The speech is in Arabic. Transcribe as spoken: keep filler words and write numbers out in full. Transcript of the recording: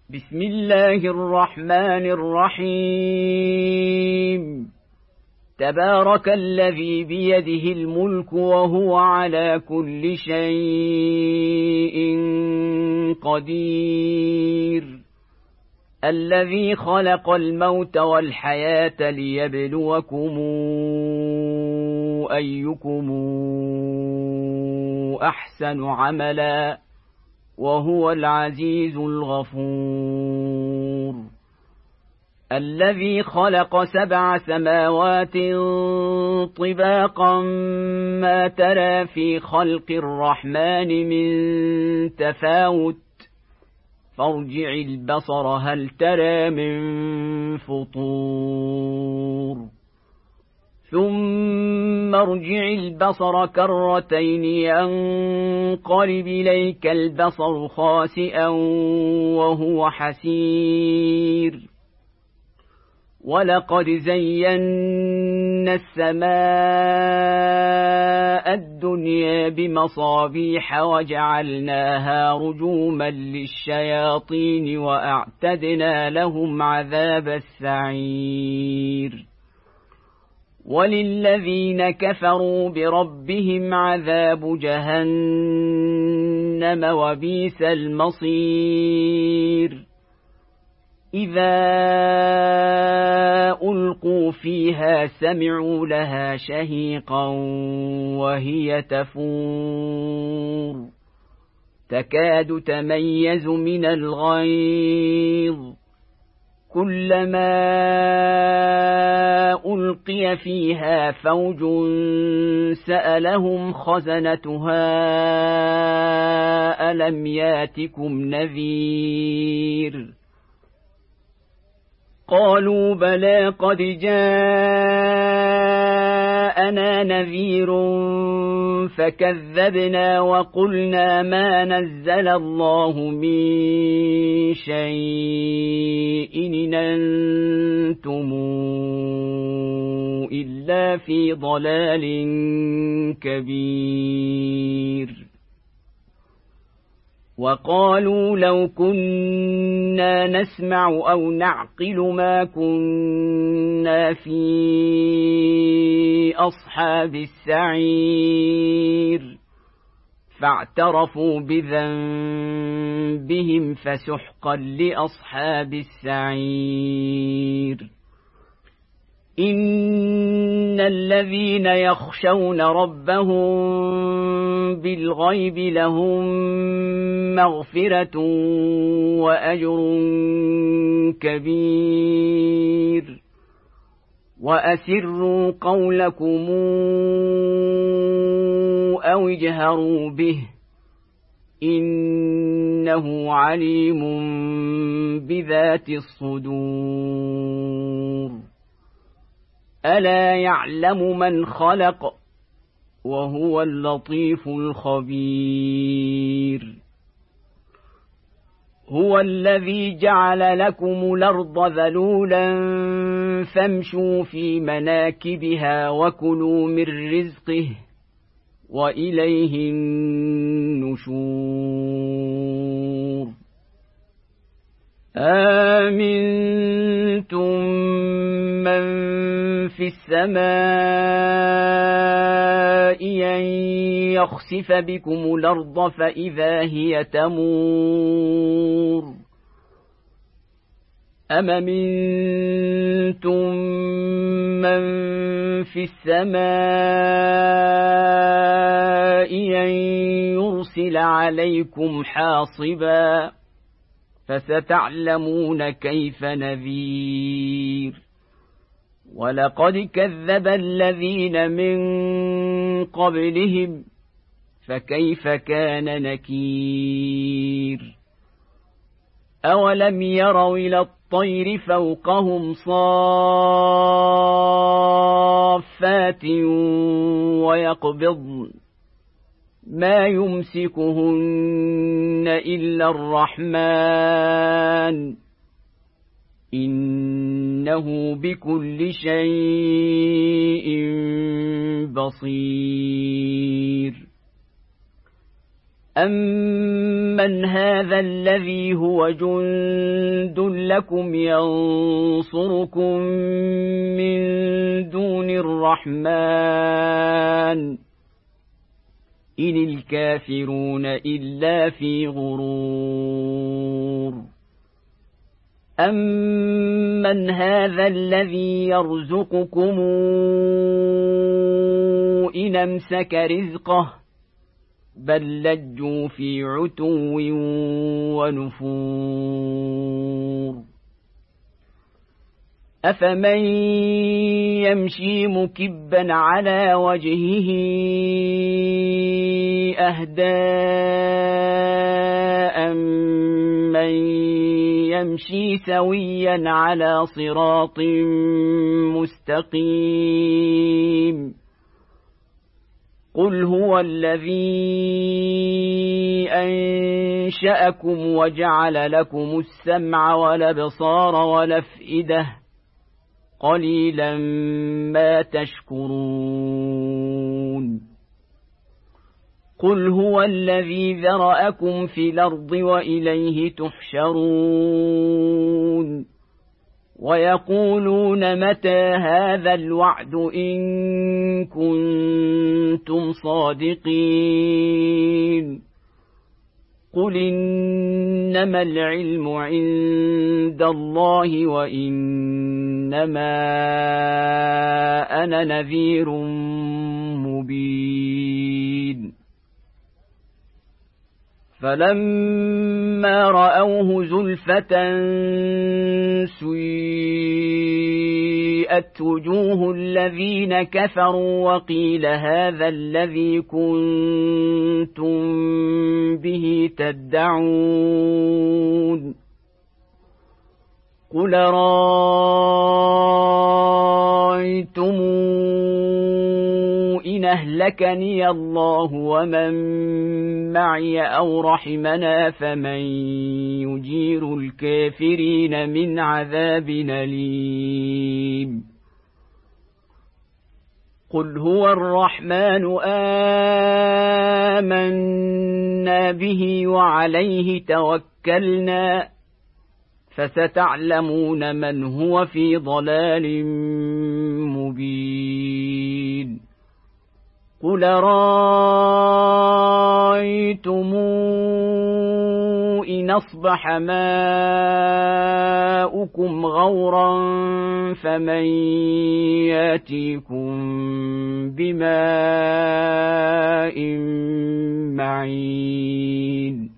بسم الله الرحمن الرحيم. تبارك الذي بيده الملك وهو على كل شيء قدير، الذي خلق الموت والحياة ليبلوكم أيكم أحسن عملا، وهو العزيز الغفور. الذي خلق سبع سماوات طباقا ما ترى في خلق الرحمن من تفاوت، فارجع البصر هل ترى من فطور، ثم ارجع البصر كرتين ينقلب إليك البصر خاسئا وهو حسير. ولقد زينا السماء الدنيا بمصابيح وجعلناها رجوما للشياطين وأعتدنا لهم عذاب السعير. وللذين كفروا بربهم عذاب جهنم وبئس المصير. إذا ألقوا فيها سمعوا لها شهيقا وهي تفور، تكاد تميز من الغيظ، كلما ألقي فيها فوج سألهم خزنتها ألم ياتكم نذير؟ قالوا بلى قد جاءنا نذير فكذبنا وقلنا ما نزل الله من شيء إن أنتم إلا في ضلال كبير. وقالوا لو كنا نسمع أو نعقل ما كنا في أصحاب السعير، فاعترفوا بذنبهم فسحقا لأصحاب السعير. إن الذين يخشون ربهم بالغيب لهم مغفرة وأجر كبير. وأسروا قولكم أو اجهروا به إنه عليم بذات الصدور. ألا يعلم من خلق وهو اللطيف الخبير. هو الذي جعل لكم الأرض ذلولا فامشوا في مناكبها وكلوا من رزقه وإليه النشور. آمنتم من في السماء أن يخسف بكم الأرض فإذا هي تمور، أم أمنتم من في السماء أن يرسل عليكم حاصبا، فستعلمون كيف نذير. ولقد كذب الذين من قبلهم فكيف كان نكير. أولم يروا إلى الطير فوقهم صافات ويقبضن ما يمسكهن إلا الرحمن إنه بكل شيء بصير. أَمَّنْ هَذَا الَّذِي هُوَ جُندٌ لَّكُمْ يَنصُرُكُم مِّن دُونِ الرَّحْمَٰنِ إِنِ الْكَافِرُونَ إِلَّا فِي غُرُورٍ أَمَّنْ هَذَا الَّذِي يَرْزُقُكُمْ إِنْ أَمْسَكَ رِزْقَهُ بَل لَّجُّوا فِي عُتُوٍّ وَنُفُورٍ أَفَمَن يَمْشِي مُكِبًّا عَلَى وَجْهِهِ أَهْدَىٰ أَمَّن يَمْشِي سَوِيًّا عَلَى صِرَاطٍ مُّسْتَقِيمٍ قُلْ هُوَ الَّذِي أَنشَأَكُمْ وَجَعَلَ لَكُمُ السَّمْعَ وَالْأَبْصَارَ وَالْأَفْئِدَةَ قَلِيلًا مَا تَشْكُرُونَ قُلْ هُوَ الَّذِي ذَرَأَكُمْ فِي الْأَرْضِ وَإِلَيْهِ تُحْشَرُونَ وَيَقُولُونَ مَتَىٰ هَٰذَا الْوَعْدُ إِن كُنتُمْ صَادِقِينَ قُلْ إِنَّمَا الْعِلْمُ عِندَ اللَّهِ وَإِنَّمَا أَنَا نَذِيرٌ مُّبِينٌ فَلَمَّا رَأَوْهُ زُلْفَةً سُيِّئَتْ وُجُوهُ الَّذِينَ كَفَرُوا وَقِيلَ هَٰذَا الَّذِي كُنتُم بِهِ تَدَّعُونَ قُلْ أَرَأَيْتُمْ إِنْ أَهْلَكَنِيَ اللَّهُ وَمَن مَّعِيَ أَوْ رَحِمَنَا فَمَن يُجِيرُ الْكَافِرِينَ مِنْ عَذَابٍ أَلِيمٍ قُلْ هُوَ الرَّحْمَٰنُ آمَنَّا بِهِ وَعَلَيْهِ تَوَكَّلْنَا فَسَتَعْلَمُونَ مَنْ هُوَ فِي ضَلَالٍ مُّبِينٍ قُلْ أَرَأَيْتُمْ إِنْ أَصْبَحَ مَاؤُكُمْ غَوْرًا فَمَن يَأْتِيكُم بِمَاءٍ مَّعِينٍ